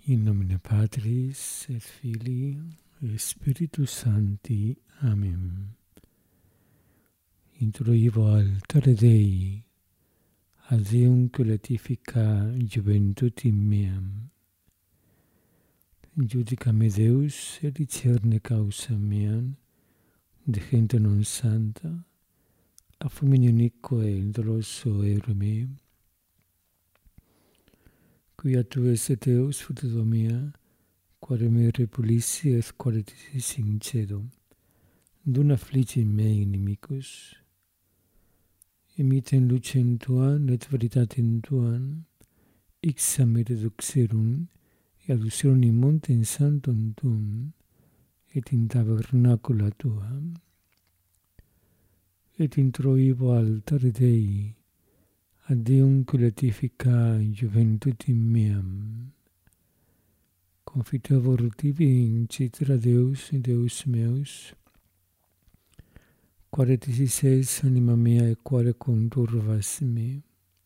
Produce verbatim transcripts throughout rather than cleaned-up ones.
In nomine Patris et Filii et Spiritus Sancti. Amen. Introivo altare Dei, ad eum coletifica juventutim meam. Judica me Deus et discerne causa meam, de gente non santa, a fulminio unicoe doloso ere me, quia tu esse Deus futudo mea, quare me repulissi et quare tisis in cedo, dun affligi mei inimicus, imiten lucem tuam et veritatem tuam, ixam et eduxerum, et aducerum in montem sanctum tuum, et in tabernacula tuam. Et introivo altare Dei, ad Deum coletifica juventutim meam. Confitevor tibi in citra Deus, Deus meus, quare tisis es anima mea et quare conturvas me.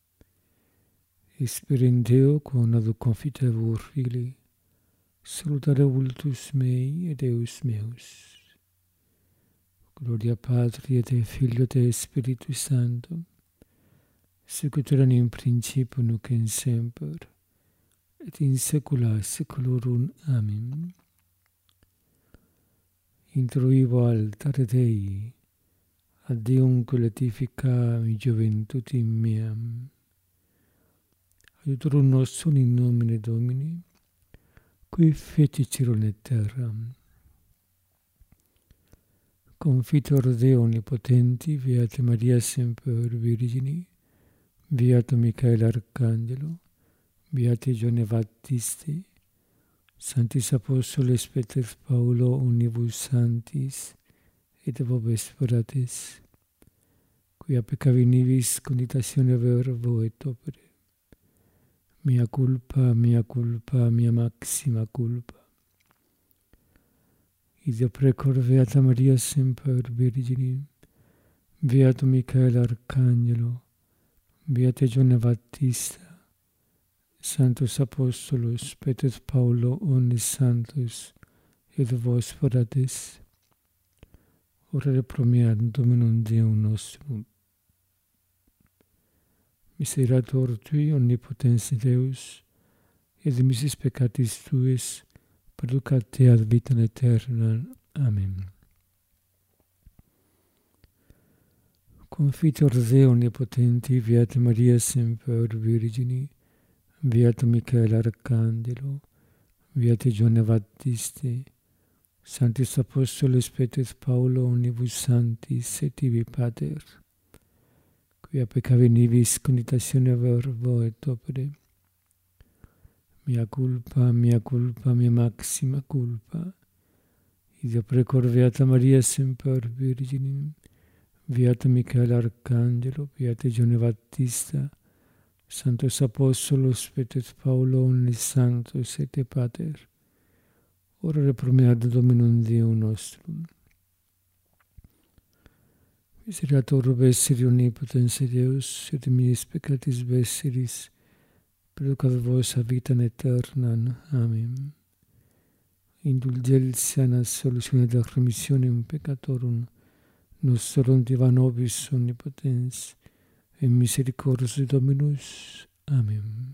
Esperem Deo quam adu confitevor fili, salutare vultus mei et Deus meus. Gloria Patri et Filio et Spiritus Sancto, sic ut erat in principio nunc et semper, et in saecula saeculorum. Amen. Introivo altare Dei, ad Deum coletifica juventutim meam. Aiutorum nostrum in nomine Domini, qui fecit caelum et terram. Confitor Deo omnipotenti, Beata Maria semper Virgini, Beato Michael Arcangelo, Beati Giovanni Baptisti, Sanctis Apostoles Peter Paulo unibus sanctis, et vobis fratres, quia peccavi nibis conditatione verbo et opere. Mea culpa, mea culpa, mea maxima culpa. Ideo precor Beata Maria semper Virgini, Beato Michael Arcangelo, Beate Giovanni Battista, Sanctus Apostolos Peter Paulo omnes sanctus, et vos fratres, orare pro mea Dominum Deum nostrum. Miserator tui, omnipotens Deus, et dimissis peccatis tuis, perducat te ad vitam aeternam. Amen. Confitor Deo omnipotenti, Beata Maria semper Virgini, Beato Michael Arcangelo, Beate Giovanni Baptisti, Sanctis Apostoles Peter Paulo omnibus sanctis et tibi Pater, quia peccavi nibis conditatione verbo et opere. Mea culpa, mea culpa, mea maxima culpa. Ideo precor Beata Maria semper Virginim, Beato Michael Arcangelo, Beate Giovanni Battista, Sanctus Apostolos Peter Paulo omnes sanctus et te Pater, orare pro mea Dominum Deum nostrum. Miserator vesseri omnipotens Deus, et miis peccatis vesseris, perducat vos a vitam aeternam. Amen. Indulgentia et solutione et remissionem peccatorum nostrorum diva nobis omnipotens, et misericors Dominus. Amen.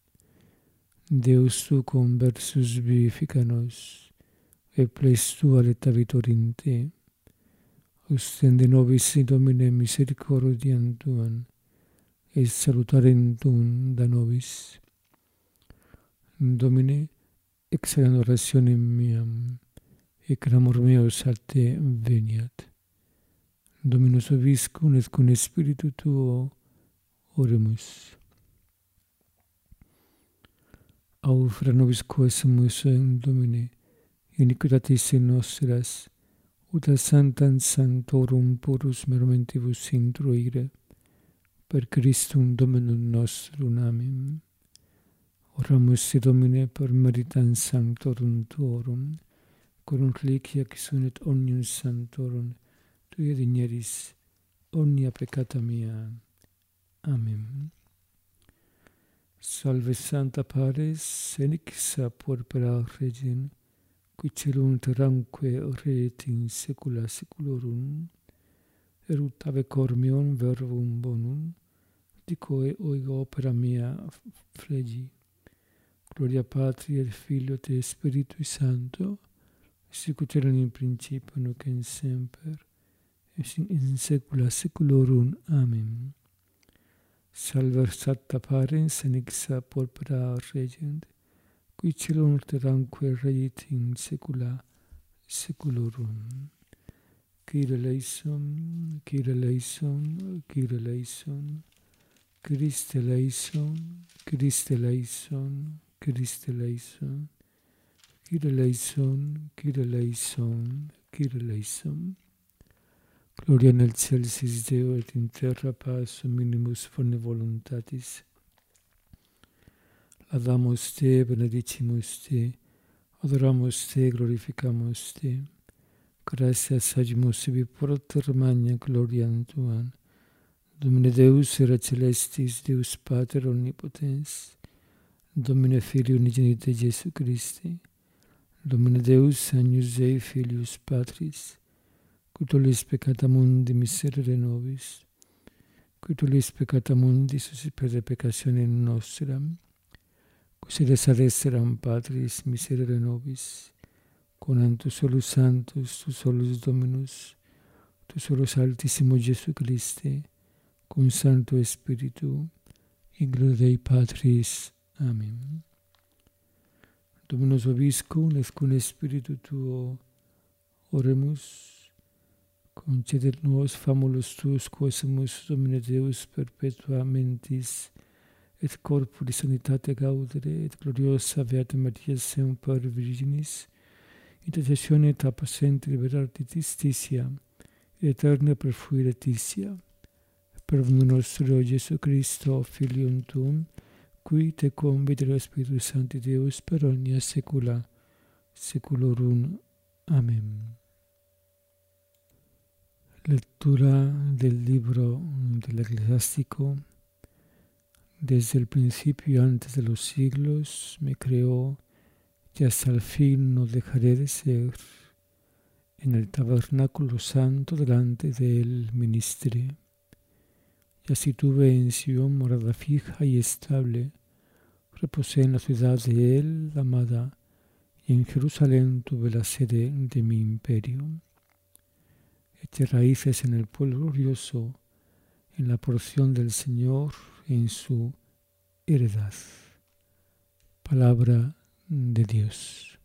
Deus tu conversus vivifica nos, et ples tua leta vitor in te. Ostende nobis Domine misericordiam tuam, et salutarem tuum da nobis. Domine, exaudam orationem meam, et clamor meus a te veniat. Dominus vobiscum et cum spiritu tuo, oremus. Aufra nobis quae sumus in Domine, iniquitatis nostras, ut a sanctam sanctorum purus mermentibus intruire, per Christum Dominum nostrum. Amen. Oramus te Domine per meritam sanctorum tuorum, corum reliquia qui sunt omnium sanctorum, tui digneris omnia peccata mea. Amen. Salve Sancta Pares, senixa purpura regin, qui celum terramque reet in saecula saeculorum, erut ave cormion verbum bonum, dicoe oigo opera mea flegi. Gloria Patri et Filio et Spiritui Sancto, sicut erat in principio nunc et semper, et in saecula saeculorum. Amen. Salve Sancta Parens, senixa purpura regent, qui celum terramque reit in saecula saeculorum. Kyrie eleison, Kyrie eleison, Kyrie eleison, Christe eleison, Christe eleison, Christe eleison, Kyrie eleison, Kyrie eleison, Kyrie eleison. Gloria in excelsis Deo et in terra pacem minimus bone voluntatis. Laudamus te, benedicimus te, adoramus te, glorificamus te. Gratias agimus ibi porter magna gloriam tuam. Domine Deus era celestis, Deus Pater omnipotens, Domine Filii unigenite Jesu Christi, Domine Deus agnus Dei Filius Patris, qui tollis peccata mundi miserere nobis, qui tollis peccata mundi suscipere peccationem nostram, qui sedes ad esseram Patris miserere nobis, conam tu solus Sanctus, tu solus Dominus, tu solus Altissimo Jesu Christe, cum Sancto Spiritu, in gloria Dei Patris. Amen. Dominus vobiscum, et cum Spiritu tuo oremus, concedet nos famulus tuus quosemus Domine Deus perpetua mentis, et corporis sanitate gaudere, et gloriosa Beata Maria semper Virginis, intercessione et apacente libertate justitia, et aeterna perfuire titia. Per nostro Gesù Cristo, Filium tuum, qui te convite Spiritu Sancti Deus per omnia saecula saeculorum. Amen. Lectura del libro del Eclesiástico. Desde el principio y antes de los siglos me creó y hasta el fin no dejaré de ser. En el tabernáculo santo delante de él ministré. Y así tuve en Sion morada fija y estable. Reposé en la ciudad de él amada, y en Jerusalén tuve la sede de mi imperio. Eché raíces en el pueblo glorioso, en la porción del Señor, en su heredad. Palabra de Dios.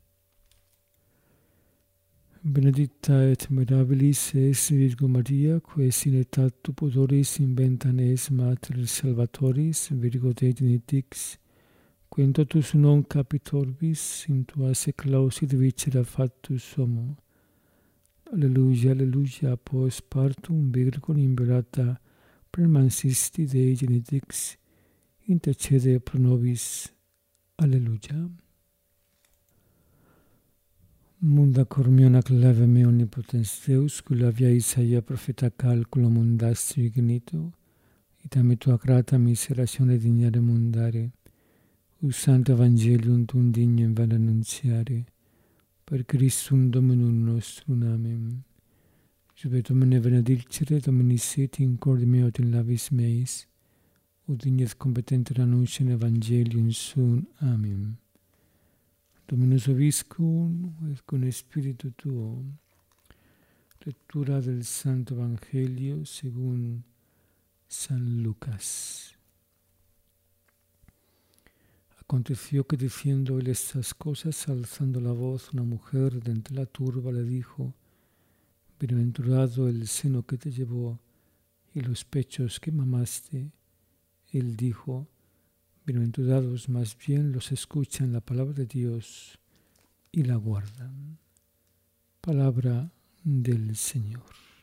Benedicta et mirabilis es Virgo Maria, quae sine tatu pudoris inventan es Mater Salvatoris, Virgo Dei genitix, quae in totus non capit orbis, in tua seclaus id vicera factus homo. Alleluia, alleluia, post partum Virgo inviolata permansisti Dei genitix, intercede pro nobis. Alleluia. Munda cormiona clave me omnipotens Deus, qui la via Isaia profeta calculo mundastri ignito, itam tua grata miseratione dignare mundare, us santo evangelium tum dignum vada annunziare, per Christum Dominum nostrum. Amen. Jube Domine benedicere, Dominis sit in corde meo et in labis meis, ut dignes competenter annunciam evangelium suum. Amen. Dominus vobiscum, et cum Spiritu tuo. Lectura del Santo Evangelio según San Lucas. Aconteció que diciendo él estas cosas, alzando la voz, una mujer de entre la turba le dijo: Bienaventurado el seno que te llevó y los pechos que mamaste. Él dijo: Bienaventurados más bien los escuchan la palabra de Dios y la guardan. Palabra del Señor.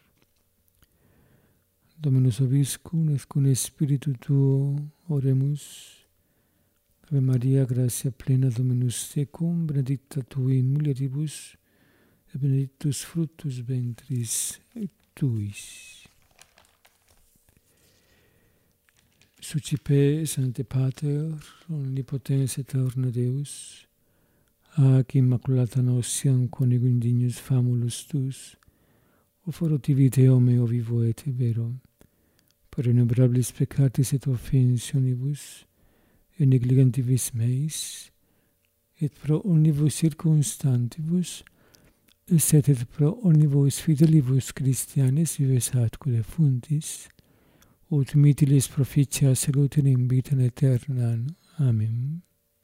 Dominus vobiscum, et cum Spiritu tuo oremus. Ave Maria, gratia plena, Dominus tecum, benedicta tu in mulieribus, et benedictus fructus ventris tuis. Sucipe, Sancte Pater, omnipotens aeterna Deus, ac immaculata notiam conigo indignus famulus tus, offero tibi Deo meo vivo et vero, per innumerabilis peccatis et offensionibus, et negligentibus meis, et pro omnibus circumstantibus, et et pro omnibus fidelibus Christianis vives atque fundis, ut mitilis proficia salutem in vitam aeternam. Amen.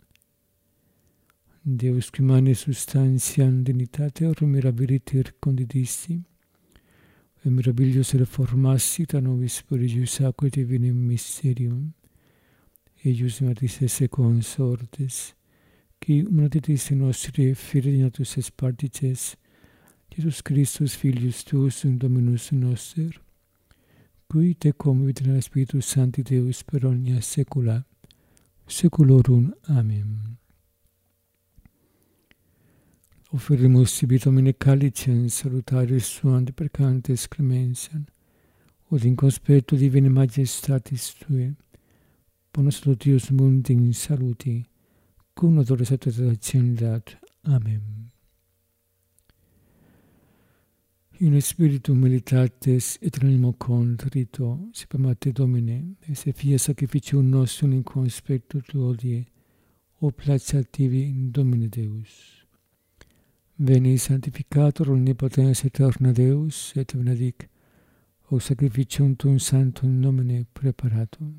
Deus qui mane substantiam dignitatem mirabiliter condidisti, et mirabilis reformassit a nobis prodigius aquae divinem mysterium, eius matis esse consortes, qui humanitas nostri fidelitatis es partices, Jesus Christus Filius tuus und Dominus noster, qui te convit in Spiritus Sancti Deus per omnia saecula, saeculorum. Amen. Offerimus tibi Domine calicem salutaris suant percantes clemensiam, ut in conspectu divine majestatis Tue, bonus Deus mundi in saluti, cum odores et accendat. Amen. In spiritu militates et in animo contrito, si permate Domine, et se fia sacrificium nostrum in conspectu Tuo die, o placet tibi in Domine Deus. Veni sanctificator omnipotens aeterna Deus, et benedic, o sacrificium Tuum sanctum nomine preparatum.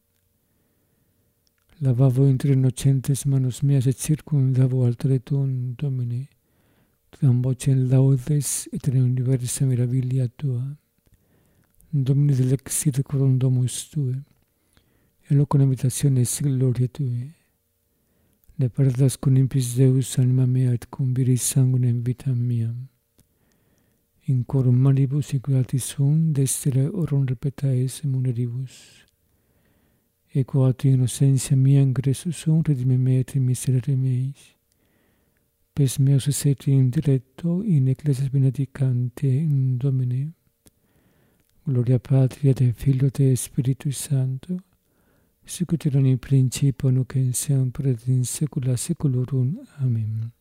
Lavavo inter innocentes manus meas et circumdavo altare Tuum, Domine, Tuam vocem laudes et in universa mirabilia Tua. Domine delexit corum domus Tue, et locum habitationis gloria Tuae. Ne perdas con impis Deus anima mea et cum viris sanguinem vitam meam. In corum manibus inculatis sum destere orum repetaes muneribus. Equo a tu innocentia mea ingressus sum redime me et in miserere meis. Pes meus et in diretto in ecclesias benedicante in Domine. Gloria Patri et Filio et Spiritus Sancto, sicut erat in principio nunc et semper et in saecula saeculorum. Amen.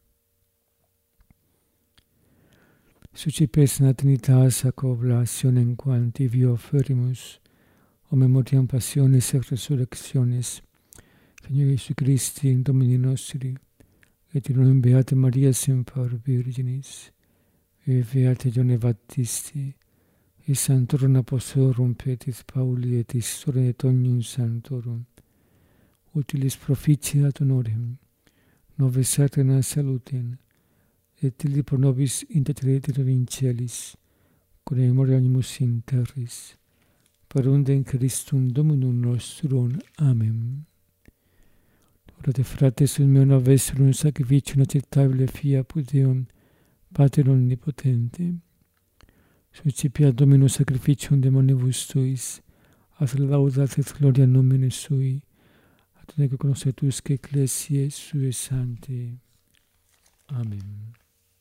Sucipes Natalitas ac oblationem quanti vi offerimus, o memoriam passiones et resurrectionis, Signore Iesu Christi, Domini nostri, et in nomine Beata Maria semper Virginis, et Beate Johanne Baptisti, et Sanctorum Apostolorum Petris Pauli et Historia et omnium Sanctorum, utilis proficiat honorem, nobis aeterna salutem, et illi pro nobis intercedere in celis, con memoria animus in terris, per undem Christum Dominum nostrum. Amen. Orate frates sul meo novestrum un sacrificium acceptabile fiapus Deum, Pater omnipotente. Sucipia Dominus sacrificium demonibus Tuis, ad laudat et gloria nomine Sui, ad ego connoscetusque ecclesiae Sue Sanctae. Amen.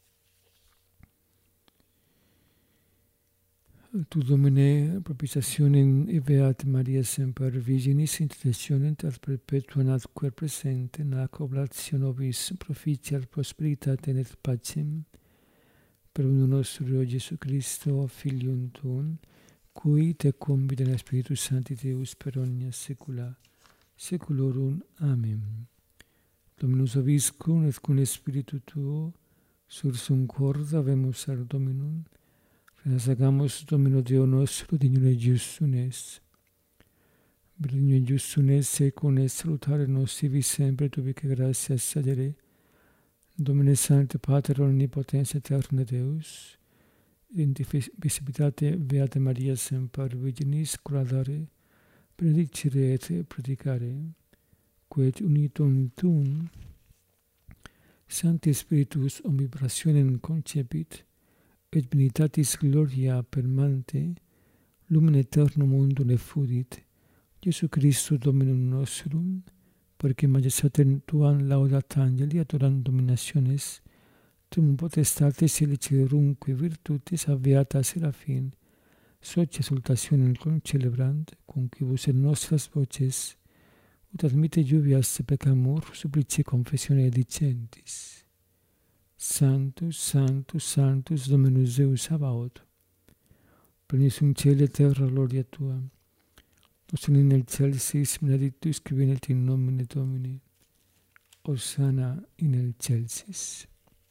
Tu Domine propitiationem e Beate Maria semper Virginis intercessionem ad perpetuam atque presentem ac oblatio nobis proficiat prosperitatem et pacem per unum nostro Gesù Christo, Filium Tuum, cui te convit in Spiritus Sancti Deus per omnia saecula saeculorum. Amen. Dominus vobiscum et cum Spiritu Tuo, sursum corda habemus ad Dominum, renascigamus Domino Deo nostro, dignum et justum est. Dignum et justum est secum est salutare nos sibi sempre tubique gratias sagere, Domine Sancte Pater omnipotens aeterna Deus, in visibilitate Beate Maria semper Virginis curaddare, benedicere et predicare, quet unitum Tuum, Sancti Spiritus omnibrationem concepit, et benitatis gloria permanente, lumen aeternum mundum effudit, Iesu Christus Dominum nostrum, perque majestatem Tuam laudat angeli adorant dominationes, Tuum potestates elicerumque virtutis aviata serafin, socia salutazione con celebrante, conquibus et nostras voces, ut admite lluvias peccamur, supplici confessione dicentis. Sanctus, Sanctus, Sanctus, Dominus Deus Sabaoth, plenius in cieli et terra gloria tua. Nos in excelsis benedictus qui venit in nomine Domini. Hosanna in excelsis.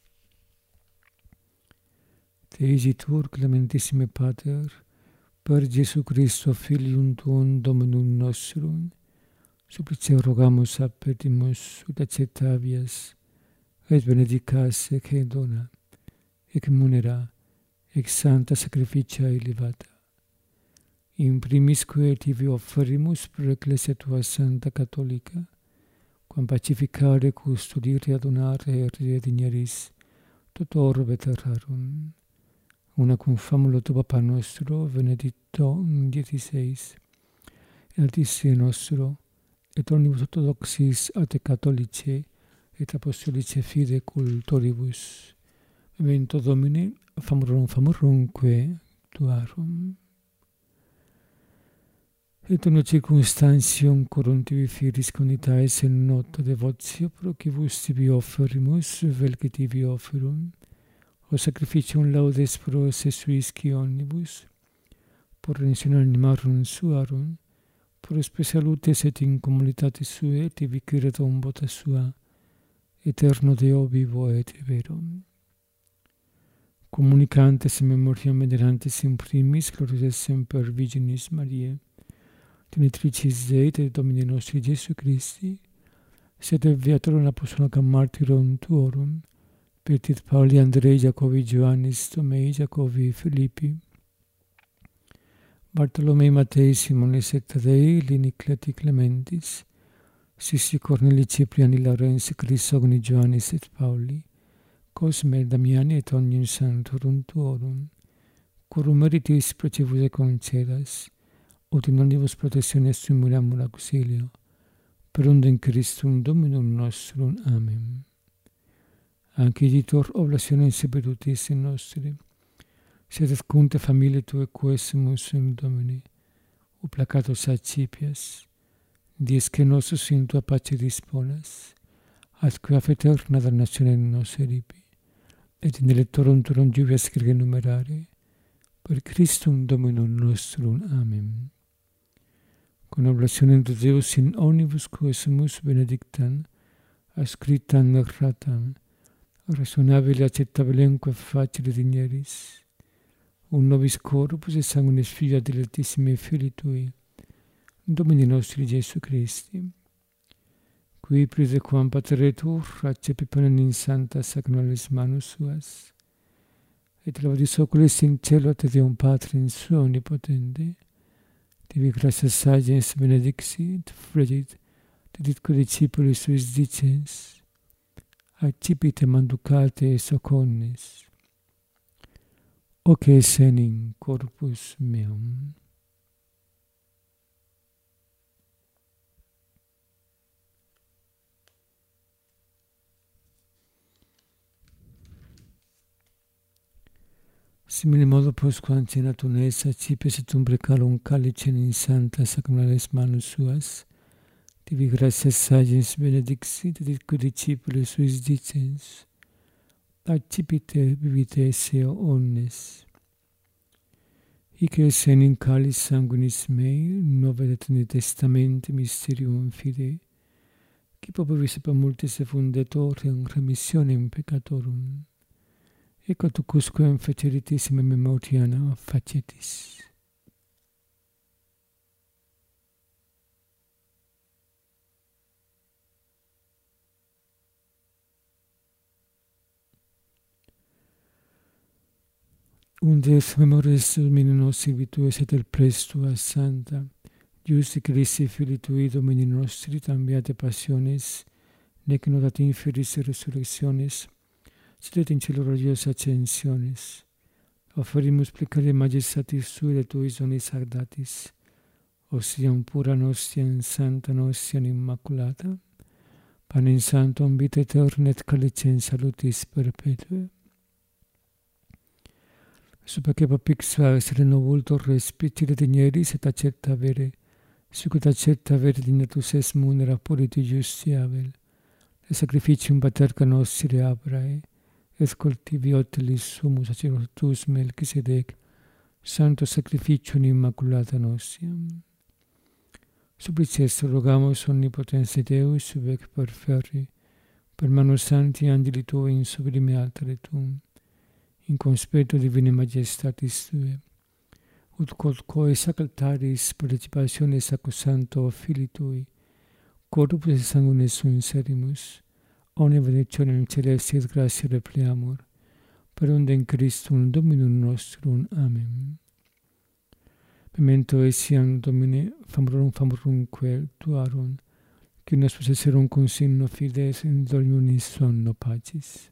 Te igitur clementissime Pater, per Jesu Christo Filium tuum Dominum nostrum, supplice rogamus a petimus ut accettavias et benedicas ec dona, ec munera, ec santa sacrificia elevata. In primisque tibi offerimus per Ecclesia tua Santa Catholica, quam pacificare, custodire, adonare et redigneris tot orbe terrarum. Una cum famulo tu Papa nostro, benedicto dieseis, et Altissi nostro, et omnibus orthodoxis et catholici, et apostolici fide cultoribus. Memento Domini, famurum famurumque tuarum. Et omnia circumstantium corum tibi firis conitaes in nota devotio, procibus tibi offerimus, vel que tibi offerum, o sacrificium laudes pro se suisci omnibus, por redentionem animarum suarum, por spe salutes et in communitatis suae, tibi credo vota sua, eterno Deo vivo et vero. Comunicantes in memoriam venerantes in primis, glorias semper Virginis Mariae, Tenitricis Dei et Domini nostri Jesu Christi, sed viatorum apostolum martyrum tuorum, Petit Pauli, Andrei, Jacobi, Ioannis, Tomei, Jacobi, Filippi, Bartolomei, Matei, Simonis et Tadei, Lini, Cleti, Clementis, Sissi, Corneli, Cipriani, Laurens, Crisogni, Ioannis et Pauli, Cosme, Damiani et omnium sanctorum tuorum, quorum meritis procevus et concedas, ut in omnibus protectionis sumulamur auxilio, per undem Christum Dominum nostrum. Amen. Anciditor oblationem seperutis in nostri, sed et cunte familiae Tuae quesumus in Domini, o placatos accipias, dies que nosus in Tua pace disponas, atque af eterna damnationem nos eripi, et in electorum Tuorum lluvias grege numerare, per Christum Dominum nostrum. Amen. Con oblationem de Deus in omnibus quesumus benedictam, ascriptam erratam, raisonabile accettabilemque facile digneris, un nobis corpus et sanguinis Filii dilectissimi Filii Tui, Domini nostri Jesu Christi, qui pride quam Pateretur accepi panem in santa sacramentis manus suas, et lavadis oculis in cielo te Deum Patri in sua omnipotente, tibi gratias sagens benedixit, fregit, teditque discipulis suis dicens, accipite manducate soconnis, hoc es enim corpus meum. Simile modo postquam cena tunes accipes et umbre calum calicem in santa sacramentis manus suas, tibi gratias sagens benedixit, et itque discipulis suis dicens, accipite bibite esse omnes. Hic es enim calis sanguinis mei, nove et in testamente mysterium fidei, qui populis per multis effundetorem remissionem peccatorum, ec tucusque feceritis in memoriam facetis. Undes memores Domini nostri vitues et el pres Tua Santa, Iusti Christi Filii Tui Domini nostri, tam beate passiones, nec notat inferis resurrectionis, sed et in cielo glorios ascensiones. Offerimus plecare majestatis Tuae et Tuis donis agdatis, ostiam pura nostiam santa nostiam immaculata, panem sanctum vita aeterna et calicem salutis perpetue. Super che papixva essere novulto respitire digneris et accetta avere, sicut accetta avere dignatus es munera politi justi avel, e sacrificium paterca nostri abrae, et cultivi otelis sumus sacerdotus Melchisedec, santo sacrificium immaculata nostiam. Supplices rogamus omnipotens Deus subec perferri, per manus santi angeli Tui in sublime altare Tuum, in conspetto divine majestatis Tue, ut quod quae sacraltaris participationes sacrosancto Filii Tui, corpus et sanguine sum serimus, omnia benedictionem celesti et gratia repleamur, per undem Christum Dominum nostrum. Amen. Memento etiam Domine famorum famorumque Tuarum, qui nos possesserum consigno fides in dormiunis sonno pacis.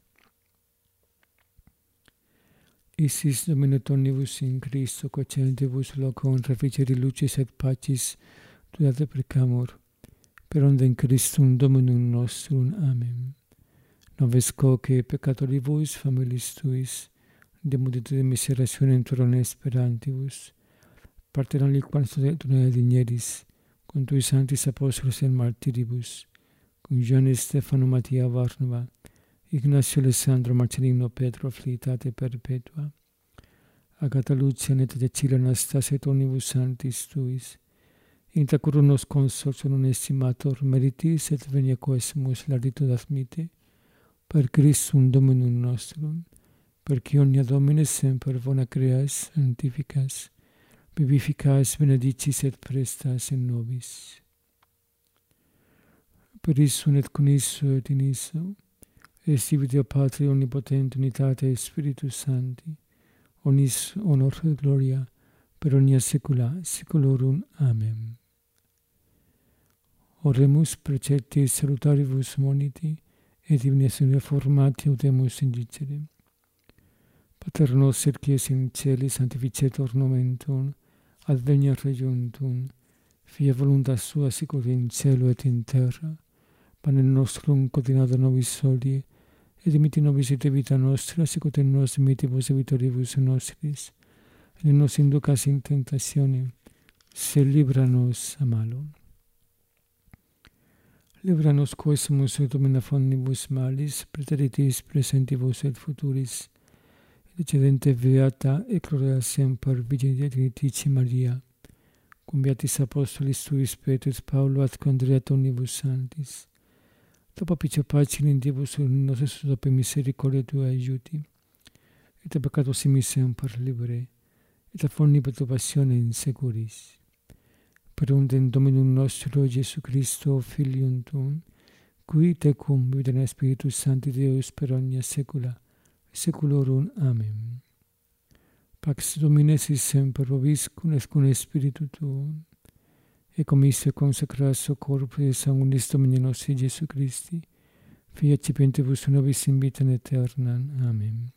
Isis Domine tonibus in Christo, quae celentibus locum reficere lucis et pacis, tuate precamur, per undem Christum Dominum nostrum. Amen. Noves coque peccatoribus familiis Tuis, de multitude miserationem Tuorum esperantibus, parteram liquam tunea digneris, cum Tui sanctis apostolos et martiribus, cum Ioanne Stefano Mattia Varnava, Ignacio Alessandro Marcellino Petro afflictate perpetua, Agata Lucia Neta Cecilia Anastasia et omnibus sanctis Tuis, inter curum nos consortium non estimator meritis et venia quesumus lauditud admite, per Christum Dominum nostrum, perque omnia Domine semper bona creas, sanctificas, vivificas, benedicis et prestas in nobis. Per issum et con isso et in isso, et sibi Deo Patri omnipotente unitate Spiritus Sancti, onis honor et gloria, per omnia saecula saeculorum. Amen. Oremus preceptis salutaribus moniti, et divines reformati audemus indicere. Pater noster qui es in caeli, sanctificetur nomen Tuum, adveniat regnum Tuum, fiat voluntas Tua sicut in cielo et in terra. Panem nostrum quotidianum nobis hodie, et dimitti nobis et vita nostra, sicut et nos dimittimus debitoribus nostris, et ne nos inducas in tentationem, sed libera nos a malo. Libera nos quesumus et domina omnibus malis, praeteritis presentibus et futuris, et excedente beata et gloria semper Virgine Trinitatio Maria, cum beatis apostolis Tuis Petrus Paulo ad Andrea et omnibus sanctis, dopo picia pace in Diebus nosus dope misericordia Tua aiuti, et a peccatos simi semper libere, et a forni perturbazione in securis. Per undem Dominum nostro Iesu Christo, Filium Tuum, qui tecum vivit in Spiritus Sancti Deus per omnia saecula, saeculorum. Amen. Pax Domini sit semper vobiscum et cum Spiritu Tuum, et commisio consecratio corpus et sanguinis Domini nostri Iesu Christi, fiat cipientibus nobis in vitam aeternam. Amen.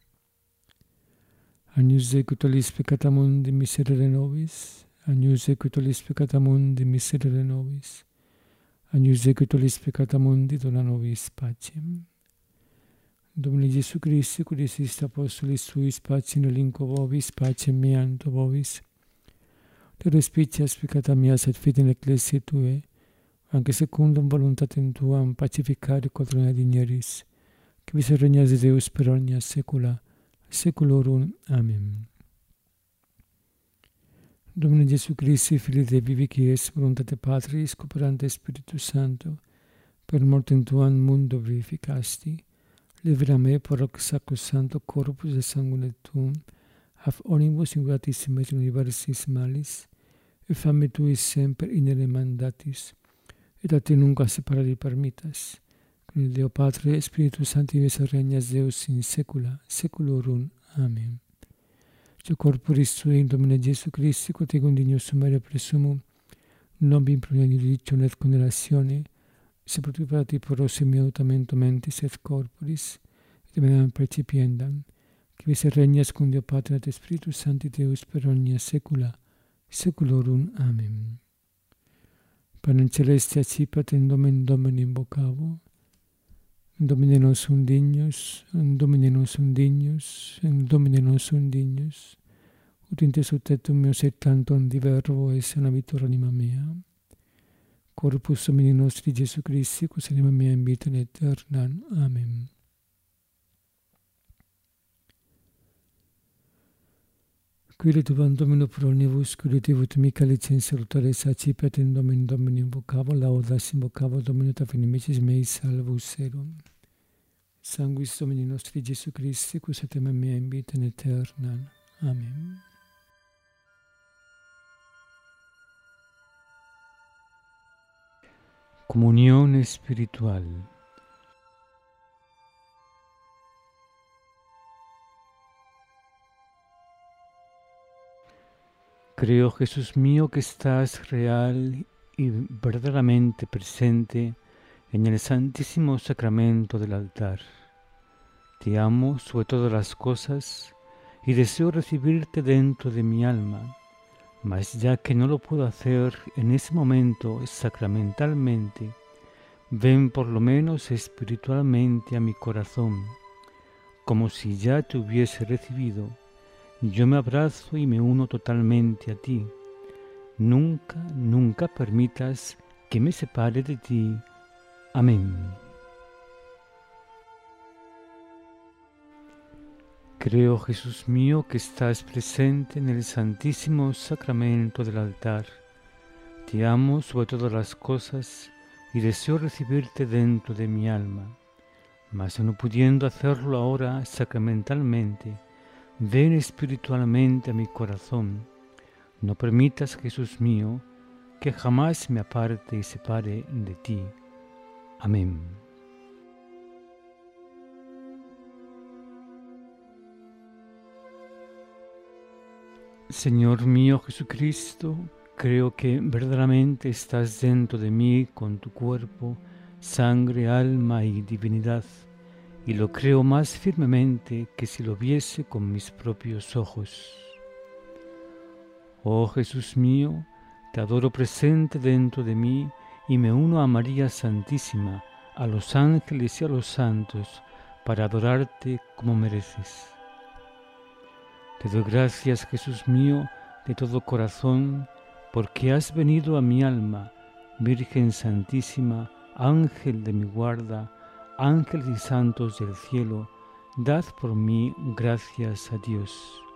Agnus Dei, qui tollis peccata mundi, miserere nobis. Agnus Dei, qui tollis peccata mundi, miserere nobis. Agnus Dei, qui tollis peccata mundi, dona nobis pacem. Domine Iesu Christi, qui diciste apostolis Tuis, pacem relinquo vobis, pacem meam do vobis. Te respicias peccata meas et fide in ecclesiae Tuae, anche secundum voluntatem Tuam pacificare quadrana digneris, qui vis regnas de Deus per omnia saecula, saeculorum. Amen. Domine Iesu Christi, Filii Dei vivi, qui es voluntate Patris, cooperante Spiritus Sancto, per mortem Tuam mundo vivificasti, libera me per hoc sacrosancto corpus et sanguine Tuum, ab omnibus ingratissima universis malis, et fame Tuis semper inere mandatis, et a Te nunca separari permittas, cum Deo Patre et Spiritus Sancti ves regnas Deus in saecula saeculorum. Amen. Ce corporis Tui in Domine Iesu Christi, quod egum dignus sumere presumum, nobis imprunia juridictione et condenatione, se protuberati porosimi autamento mentis et corporis, et emenam precipiendam, qui vis regnas cum Deo Patre et Spiritus Sancti Deus per omnia saecula saeculorum. Amen. Panem celeste accipat in nomen Domini invocavo, in Domine nos sum dignus, in Domine nos sum dignus, in Domine nos sum dignus, ut in te subtetum meus et tantum di verbo esse navitur anima mea. Corpus Domini nostri Gesù Christi, quos anima mea in vita aeternam. Amen. Quile tuvam Domino pro omnibus, quile tivut mica licens salutare sacipet in Domini Domini invocavo, laudas invocavo Domino ta finimicis mei salvus erum. Sanguis Domini nostri Gesù Christi, quos et anima mea in vita aeternam. Amen. Comunión espiritual. Creo, Jesús mío, que estás real y verdaderamente presente en el santísimo sacramento del altar. Te amo sobre todas las cosas y deseo recibirte dentro de mi alma, mas ya que no lo puedo hacer en ese momento sacramentalmente, ven por lo menos espiritualmente a mi corazón, como si ya te hubiese recibido. Yo me abrazo y me uno totalmente a ti. Nunca, nunca permitas que me separe de ti. Amén. Creo, Jesús mío, que estás presente en el santísimo sacramento del altar. Te amo sobre todas las cosas y deseo recibirte dentro de mi alma. Mas no pudiendo hacerlo ahora sacramentalmente, ven espiritualmente a mi corazón. No permitas, Jesús mío, que jamás me aparte y separe de ti. Amén. Señor mío Jesucristo, creo que verdaderamente estás dentro de mí con tu cuerpo, sangre, alma y divinidad, y lo creo más firmemente que si lo viese con mis propios ojos. Oh Jesús mío, te adoro presente dentro de mí y me uno a María Santísima, a los ángeles y a los santos, para adorarte como mereces. Te doy gracias, Jesús mío, de todo corazón, porque has venido a mi alma, Virgen Santísima, Ángel de mi guarda, ángeles y santos del cielo, dad por mí gracias a Dios.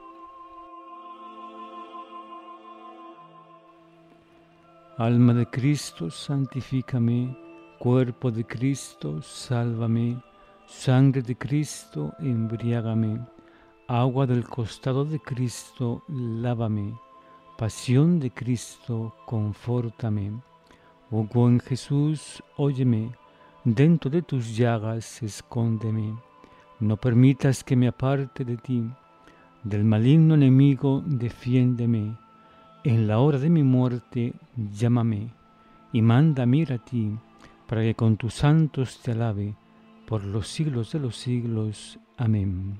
Alma de Cristo, santifícame, cuerpo de Cristo, sálvame, sangre de Cristo, embriágame, agua del costado de Cristo, lávame, pasión de Cristo, confórtame. Oh buen Jesús, óyeme, dentro de tus llagas escóndeme, no permitas que me aparte de ti, del maligno enemigo defiéndeme, en la hora de mi muerte llámame, y mándame ir a ti, para que con tus santos te alabe, por los siglos de los siglos. Amén.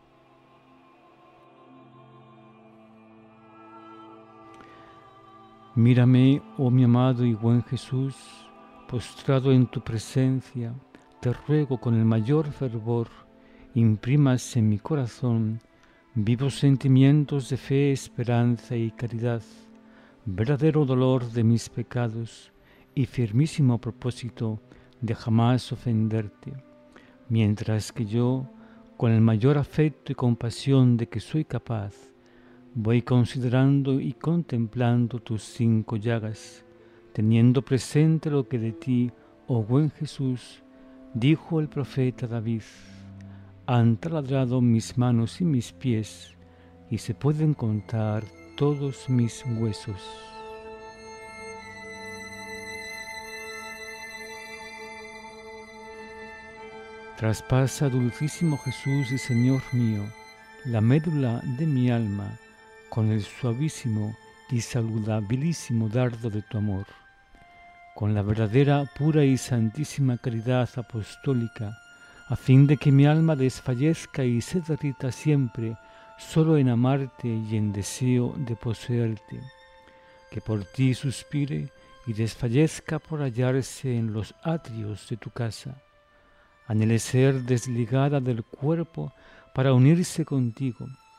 Mírame, oh mi amado y buen Jesús, postrado en tu presencia, te ruego con el mayor fervor, imprimas en mi corazón vivos sentimientos de fe, esperanza y caridad, verdadero dolor de mis pecados y firmísimo propósito de jamás ofenderte, mientras que yo, con el mayor afecto y compasión de que soy capaz, voy considerando y contemplando tus cinco llagas, teniendo presente lo que de ti, oh buen Jesús, dijo el profeta David: han taladrado mis manos y mis pies, y se pueden contar todos mis huesos. Traspasa, dulcísimo Jesús y Señor mío, la médula de mi alma, con el suavísimo y saludabilísimo dardo de tu amor, con la verdadera, pura y santísima caridad apostólica, a fin de que mi alma desfallezca y se derrita siempre solo en amarte y en deseo de poseerte, que por ti suspire y desfallezca por hallarse en los atrios de tu casa, anhele ser desligada del cuerpo para unirse contigo,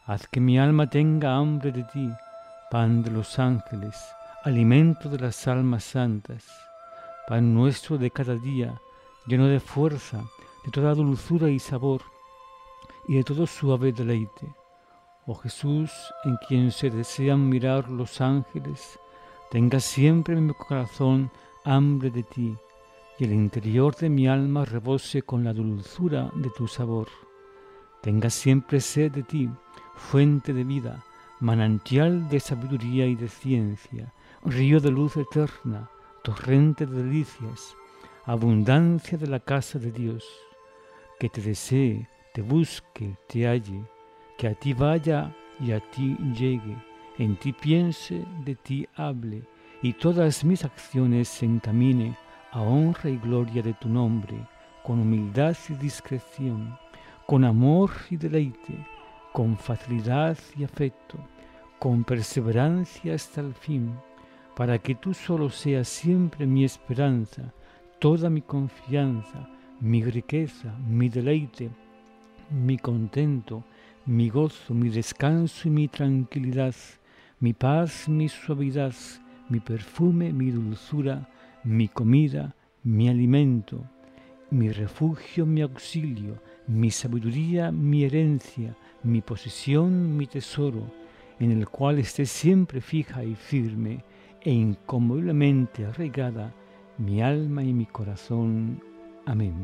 Haz que mi alma tenga hambre de ti, pan de los ángeles, alimento de las almas santas, pan nuestro de cada día, lleno de fuerza, de toda dulzura y sabor, y de todo suave deleite. Oh Jesús, en quien se desean mirar los ángeles, tenga siempre en mi corazón hambre de ti, y el interior de mi alma rebose con la dulzura de tu sabor. Tenga siempre sed de ti, fuente de vida, manantial de sabiduría y de ciencia, río de luz eterna, torrente de delicias, abundancia de la casa de Dios. Que te desee, te busque, te halle, que a ti vaya y a ti llegue, en ti piense, de ti hable, y todas mis acciones se encamine a honra y gloria de tu nombre, con humildad y discreción, con amor y deleite, con facilidad y afecto, con perseverancia hasta el fin, para que tú solo seas siempre mi esperanza, toda mi confianza, mi riqueza, mi deleite, mi contento, mi gozo, mi descanso y mi tranquilidad, mi paz, mi suavidad, mi perfume, mi dulzura, mi comida, mi alimento, mi refugio, mi auxilio, mi sabiduría, mi herencia, mi posesión, mi tesoro, en el cual esté siempre fija y firme e inconmoviblemente arraigada mi alma y mi corazón. Amén.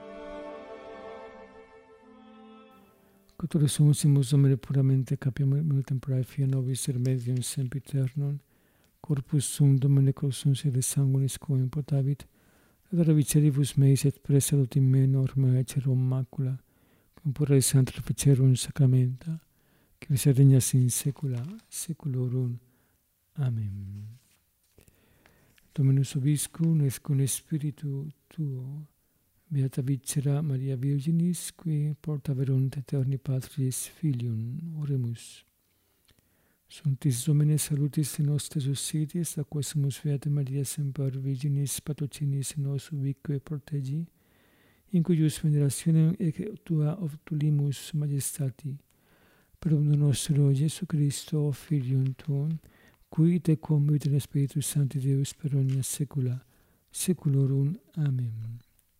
Cultura sumus omne puramente capiam et tempora fia nobis remedium sempiternum, corpus sum Dominico sum sede sanguinis quum potavit, et reviceribus meis et presalut in me norma ecerum macula, cum pura et sanctificerum sacramenta, qui vis regnas in saecula saeculorum. Amen. Dominus vobiscum, et cum spiritu tuo, Beata Vicera Maria Virginis, qui portaverunt aeterni Patris Filium, oremus. Sanctis Domine salutis nostres auxiliis, aquae sumus Beata Maria semper Virginis patrocinis nos ubique protegi, in cuius venerationem ecce tua obtulimus majestati, per omnum nostro Iesu Christo, Filium tuum, qui te cum vita Spiritus Sancti Deus per omnia saecula saeculorum. Amen.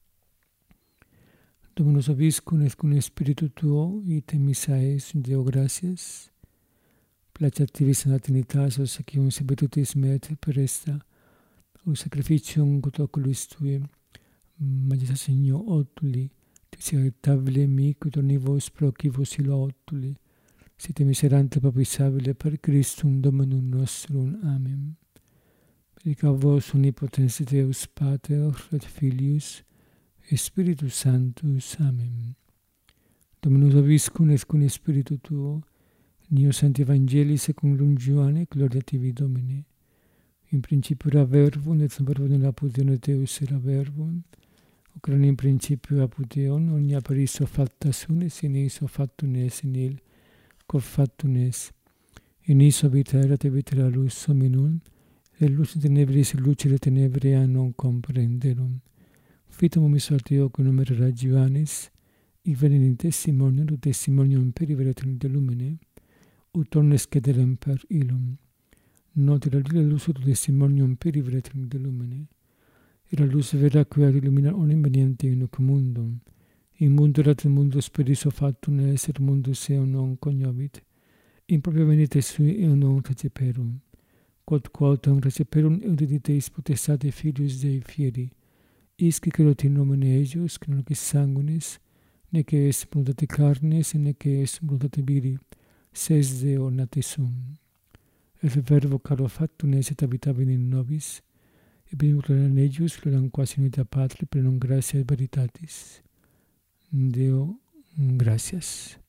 Dominus vobiscum et cum spiritu tuo, item missae, Deo gratias, placeat tibi Sancta Trinitas, os sacium sebitutis me et per esta, o sacrificium quod oculis tui, majestas Signo otuli, tis acceptabile mi, quod omnibus procibus illo otuli, site miserante propisabile per Christum Dominum nostrum. Amen. Benedicat vos omnipotens Deus Pater et Filius et Spiritus Sanctus. Amen. Dominus vobiscum et cum spiritu tuo, Nio Sancti Evangelii secundum Lum Ioanne, gloria tibi Domine. In principio era verbum, et verbum in apud Deus era verbum, hoc erat in principio apud Deum, omnia per issue facta sunt, et in issue factum est, in il quod factum est. In issue vita erat, et vita era lux hominum, et lux tenebris lucere tenebrea non comprenderum. Fitum omis Deo cum nomen era Ioannis, ic venit in testimonium, ut testimonium per veritate de lumine, ut omnes cederem per illum. Not era lila lux ut testimonium per veritate de lumine. Era lux vera quia illumina omnem veniente in hoc mundum. In mundo erat mundus per issue factum est, et mundus eum non cognovit. In propria venite sui eum non receperum. Quod quotum receperum eum dediteis potestate Filius Dei fieri. Isci cerot in nomine eius, que non est sanguinis, neque est voluntate carnis, neque est voluntate viri, ses Deo nati sum. Et verbo caro factum est, et habitavi in nobis, et benimus gloriam eius, gloriam quasi in unita Patri, per non gratia et veritatis. Deo, gratias.